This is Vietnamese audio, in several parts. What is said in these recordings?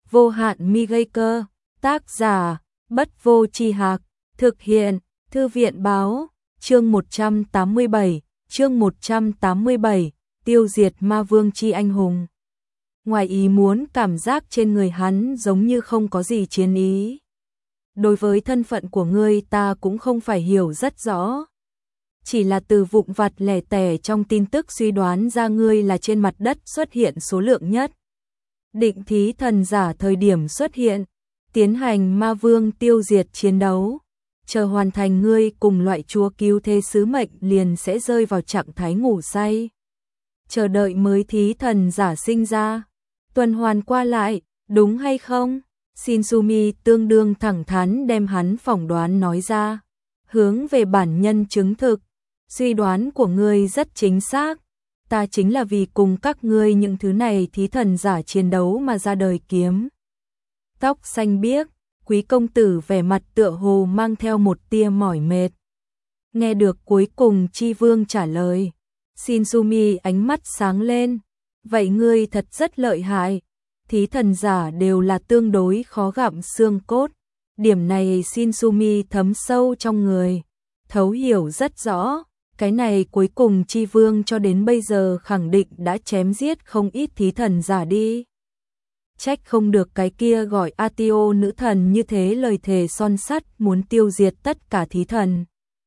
Vô hạn mi gây cơ, tác giả, Bất Vô Chi Hạc, thực hiện, Thư viện báo, chương 187, tiêu diệt ma vương chi anh hùng. Ngoài ý muốn cảm giác trên người hắn giống như không có gì chiến ý. Đối với thân phận của ngươi ta cũng không phải hiểu rất rõ. Chỉ là từ vụn vặt lẻ tẻ trong tin tức suy đoán ra ngươi là trên mặt đất xuất hiện số lượng nhất. Định thí thần giả thời điểm xuất hiện, tiến hành ma vương tiêu diệt chiến đấu. Chờ hoàn thành ngươi cùng loại chúa cứu thế sứ mệnh liền sẽ rơi vào trạng thái ngủ say. Chờ đợi mới thí thần giả sinh ra. Tuần hoàn qua lại, đúng hay không? Shinsumi tương đương thẳng thắn đem hắn phỏng đoán nói ra. Hướng về bản nhân chứng thực. Suy đoán của ngươi rất chính xác. Ta chính là vì cùng các ngươi những thứ này thí thần giả chiến đấu mà ra đời kiếm. Tóc xanh biếc, quý công tử vẻ mặt tựa hồ mang theo một tia mỏi mệt. Nghe được cuối cùng Chi Vương trả lời, Shinsumi ánh mắt sáng lên. Vậy ngươi thật rất lợi hại. Thí thần giả đều là tương đối khó gặm xương cốt. Điểm này Shinsumi thấm sâu trong người, thấu hiểu rất rõ. Cái này cuối cùng Chi Vương cho đến bây giờ khẳng định đã chém giết không ít thí thần giả đi. Trách không được cái kia gọi Atio nữ thần như thế lời thề son sắt muốn tiêu diệt tất cả thí thần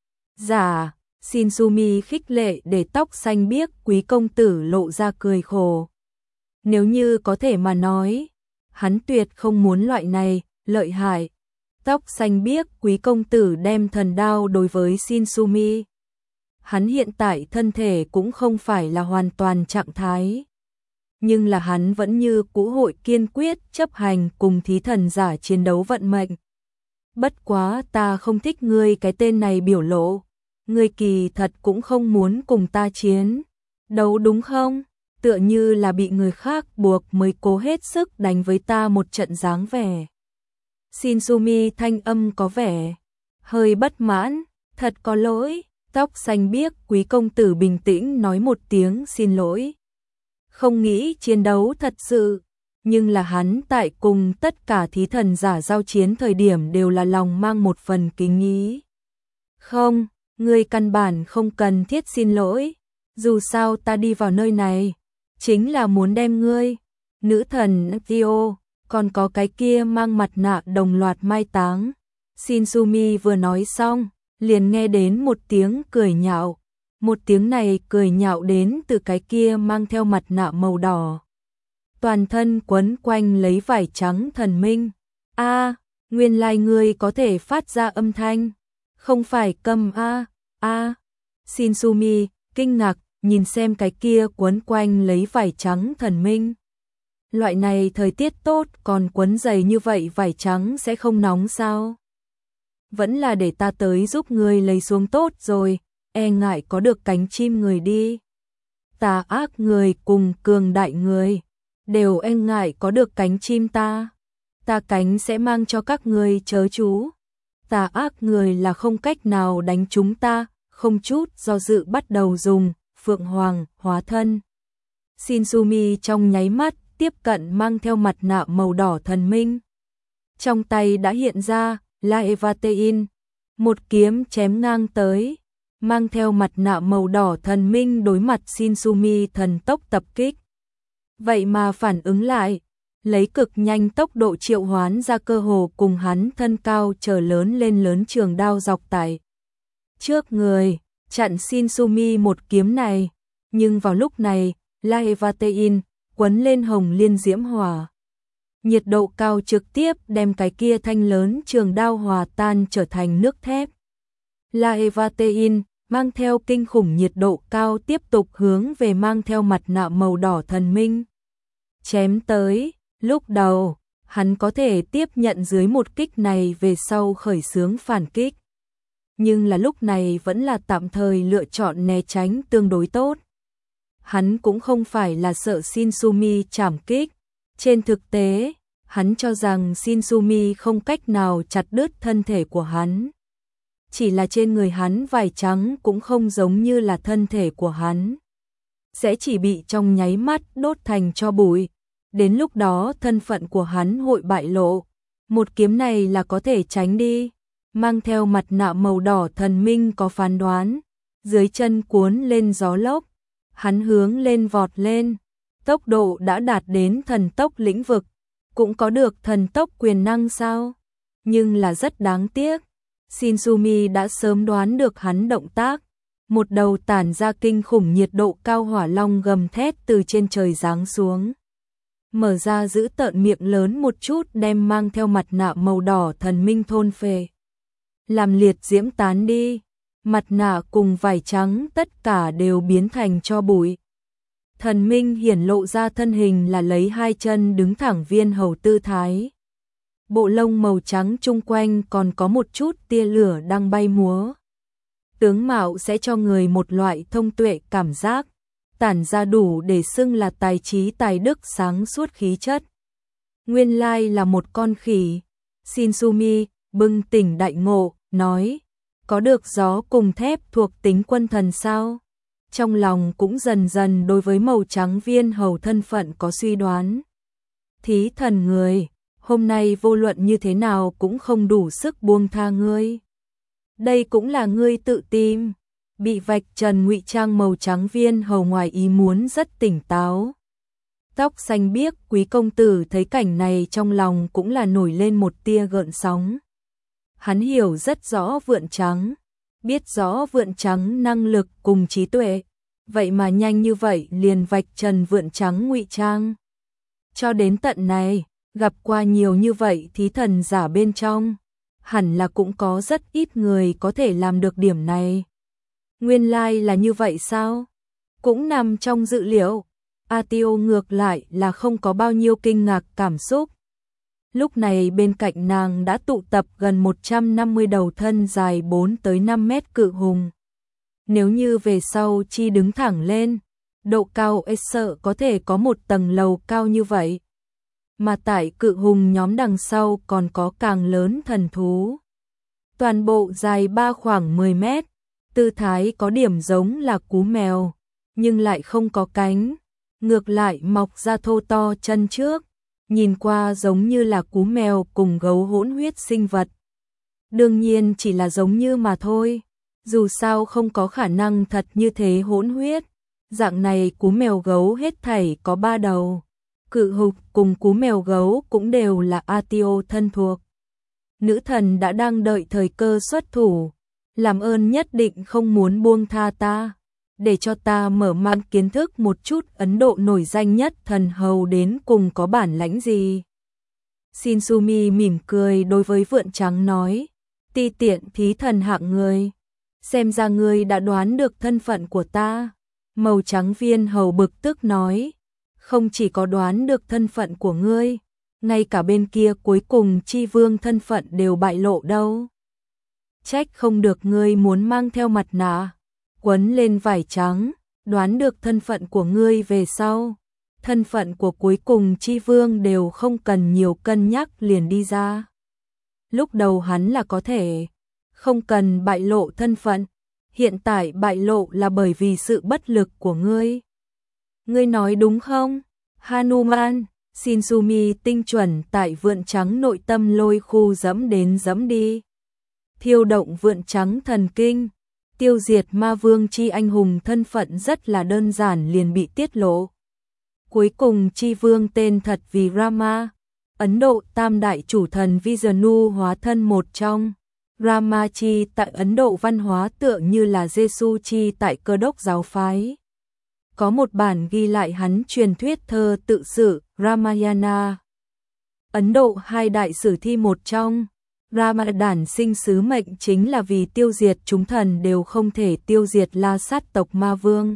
giả. Shinsumi khích lệ để tóc xanh biếc quý công tử lộ ra cười khổ. Nếu như có thể mà nói, hắn tuyệt không muốn loại này, lợi hại. Tóc xanh biếc quý công tử đem thần đao đối với Shinsumi. Hắn hiện tại thân thể cũng không phải là hoàn toàn trạng thái. Nhưng là hắn vẫn như cũ hội kiên quyết chấp hành cùng thí thần giả chiến đấu vận mệnh. Bất quá ta không thích ngươi cái tên này biểu lộ. Ngươi kỳ thật cũng không muốn cùng ta chiến đấu đúng không? Tựa như là bị người khác buộc mới cố hết sức đánh với ta một trận dáng vẻ. Shinsumi thanh âm có vẻ hơi bất mãn, thật có lỗi. Tóc xanh biếc quý công tử bình tĩnh nói một tiếng xin lỗi. Không nghĩ chiến đấu thật sự, nhưng là hắn tại cùng tất cả thí thần giả giao chiến thời điểm đều là lòng mang một phần kính ý. Không, ngươi căn bản không cần thiết xin lỗi, dù sao ta đi vào nơi này, chính là muốn đem ngươi, nữ thần Tio, còn có cái kia mang mặt nạ đồng loạt mai táng. Shinsumi vừa nói xong, liền nghe đến một tiếng cười nhạo. Một tiếng này cười nhạo đến từ cái kia mang theo mặt nạ màu đỏ. Toàn thân quấn quanh lấy vải trắng thần minh. Nguyên lai ngươi có thể phát ra âm thanh. Không phải cầm Shinsumi kinh ngạc nhìn xem cái kia quấn quanh lấy vải trắng thần minh. Loại này thời tiết tốt còn quấn dày như vậy vải trắng sẽ không nóng sao? Vẫn là để ta tới giúp ngươi lấy xuống tốt rồi, e ngại có được cánh chim người đi. Tà ác người cùng cường đại người, đều e ngại có được cánh chim ta. Ta cánh sẽ mang cho các ngươi chớ chú. Tà ác người là không cách nào đánh chúng ta, không chút do dự bắt đầu dùng Phượng Hoàng hóa thân. Shinsumi trong nháy mắt tiếp cận mang theo mặt nạ màu đỏ thần minh. Trong tay đã hiện ra Laevatein, một kiếm chém ngang tới, mang theo mặt nạ màu đỏ thần minh đối mặt Shinsumi thần tốc tập kích. Vậy mà phản ứng lại, lấy cực nhanh tốc độ triệu hoán ra cơ hồ cùng hắn thân cao trở lớn lên lớn trường đao dọc tại trước người, chặn Shinsumi một kiếm này. Nhưng vào lúc này, Laevatein quấn lên hồng liên diễm hỏa. Nhiệt độ cao trực tiếp đem cái kia thanh lớn trường đao hòa tan trở thành nước thép. Laevatein mang theo kinh khủng nhiệt độ cao tiếp tục hướng về mang theo mặt nạ màu đỏ thần minh chém tới. Lúc đầu, hắn có thể tiếp nhận dưới một kích này về sau khởi xướng phản kích. Nhưng là lúc này vẫn là tạm thời lựa chọn né tránh tương đối tốt. Hắn cũng không phải là sợ Shinsumi chảm kích. Trên thực tế, hắn cho rằng Shinsumi không cách nào chặt đứt thân thể của hắn. Chỉ là trên người hắn vải trắng cũng không giống như là thân thể của hắn. Sẽ chỉ bị trong nháy mắt đốt thành tro bụi. Đến lúc đó thân phận của hắn hội bại lộ, một kiếm này là có thể tránh đi. Mang theo mặt nạ màu đỏ thần minh có phán đoán, dưới chân cuốn lên gió lốc, hắn hướng lên vọt lên, tốc độ đã đạt đến thần tốc lĩnh vực, cũng có được thần tốc quyền năng sao? Nhưng là rất đáng tiếc, Shinsumi đã sớm đoán được hắn động tác, một đầu tản ra kinh khủng nhiệt độ cao hỏa long gầm thét từ trên trời giáng xuống. Mở ra giữ tợn miệng lớn một chút đem mang theo mặt nạ màu đỏ thần minh thôn phệ. Làm liệt diễm tán đi, mặt nạ cùng vải trắng tất cả đều biến thành tro bụi. Thần minh hiển lộ ra thân hình là lấy hai chân đứng thẳng viên hầu tư thái. Bộ lông màu trắng chung quanh còn có một chút tia lửa đang bay múa. Tướng mạo sẽ cho người một loại thông tuệ cảm giác, tản ra đủ để xưng là tài trí tài đức sáng suốt khí chất. Nguyên lai là một con khỉ. Shinsumi bừng tỉnh đại ngộ, nói, có được gió cùng thép thuộc tính quân thần sao? Trong lòng cũng dần dần đối với màu trắng viên hầu thân phận có suy đoán. Thí thần người, hôm nay vô luận như thế nào cũng không đủ sức buông tha ngươi. Đây cũng là ngươi tự tìm. Bị vạch trần ngụy trang màu trắng viên hầu ngoài ý muốn rất tỉnh táo. Tóc xanh biếc quý công tử thấy cảnh này trong lòng cũng là nổi lên một tia gợn sóng. Hắn hiểu rất rõ vượn trắng, biết rõ vượn trắng năng lực cùng trí tuệ, vậy mà nhanh như vậy liền vạch trần vượn trắng ngụy trang. Cho đến tận này, gặp qua nhiều như vậy thí thần giả bên trong, hẳn là cũng có rất ít người có thể làm được điểm này. Nguyên lai là như vậy sao? Cũng nằm trong dự liệu. Atio ngược lại là không có bao nhiêu kinh ngạc cảm xúc. Lúc này bên cạnh nàng đã tụ tập gần 150 đầu thân dài 4 tới 5 mét cự hùng. Nếu như về sau chi đứng thẳng lên, độ cao sợ có thể có một tầng lầu cao như vậy. Mà tại cự hùng nhóm đằng sau còn có càng lớn thần thú. Toàn bộ dài khoảng 10 mét, tư thái có điểm giống là cú mèo, nhưng lại không có cánh, ngược lại mọc ra thô to chân trước, nhìn qua giống như là cú mèo cùng gấu hỗn huyết sinh vật. Đương nhiên chỉ là giống như mà thôi, dù sao không có khả năng thật như thế hỗn huyết. Dạng này cú mèo gấu hết thảy có 3 đầu, cự hục cùng cú mèo gấu cũng đều là Atio thân thuộc. Nữ thần đã đang đợi thời cơ xuất thủ, làm ơn nhất định không muốn buông tha ta, để cho ta mở mang kiến thức một chút Ấn Độ nổi danh nhất thần hầu đến cùng có bản lãnh gì. Shinsumi mỉm cười đối với vượn trắng nói, ti tiện thí thần hạng người, xem ra ngươi đã đoán được thân phận của ta. Màu trắng viên hầu bực tức nói, không chỉ có đoán được thân phận của ngươi, ngay cả bên kia cuối cùng chi vương thân phận đều bại lộ đâu. Trách không được ngươi muốn mang theo mặt nạ, quấn lên vải trắng, đoán được thân phận của ngươi về sau. Thân phận của cuối cùng chi vương đều không cần nhiều cân nhắc liền đi ra. Lúc đầu hắn là có thể không cần bại lộ thân phận, hiện tại bại lộ là bởi vì sự bất lực của ngươi. Ngươi nói đúng không? Hanuman, Shinsumi tinh chuẩn tại vượn trắng nội tâm lôi khu dẫm đến dẫm đi. Thiêu động vượn trắng thần kinh, tiêu diệt ma vương chi anh hùng thân phận rất là đơn giản liền bị tiết lộ. Cuối cùng chi vương tên thật vì Rama, Ấn Độ tam đại chủ thần Vishnu hóa thân một trong. Rama chi tại Ấn Độ văn hóa tựa như là Giêsu chi tại Cơ đốc giáo phái. Có một bản ghi lại hắn truyền thuyết thơ tự sự Ramayana. Ấn Độ hai đại sử thi một trong. Ramadan sinh sứ mệnh chính là vì tiêu diệt chúng thần đều không thể tiêu diệt La Sát tộc ma vương.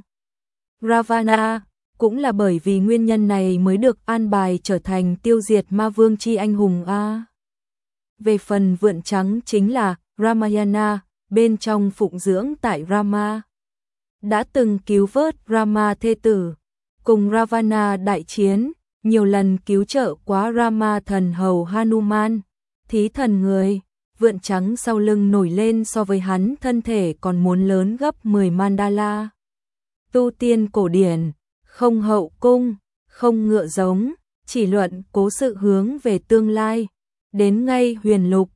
Ravana cũng là bởi vì nguyên nhân này mới được an bài trở thành tiêu diệt ma vương chi anh hùng a. Về phần vượn trắng chính là Ramayana, bên trong phụng dưỡng tại Rama. Đã từng cứu vớt Rama thê tử, cùng Ravana đại chiến, nhiều lần cứu trợ quá Rama thần hầu Hanuman. Thí thần người, vượn trắng sau lưng nổi lên so với hắn thân thể còn muốn lớn gấp 10 mandala. Tu tiên cổ điển, không hậu cung, không ngựa giống, chỉ luận cố sự hướng về tương lai. Đến ngay huyền lục,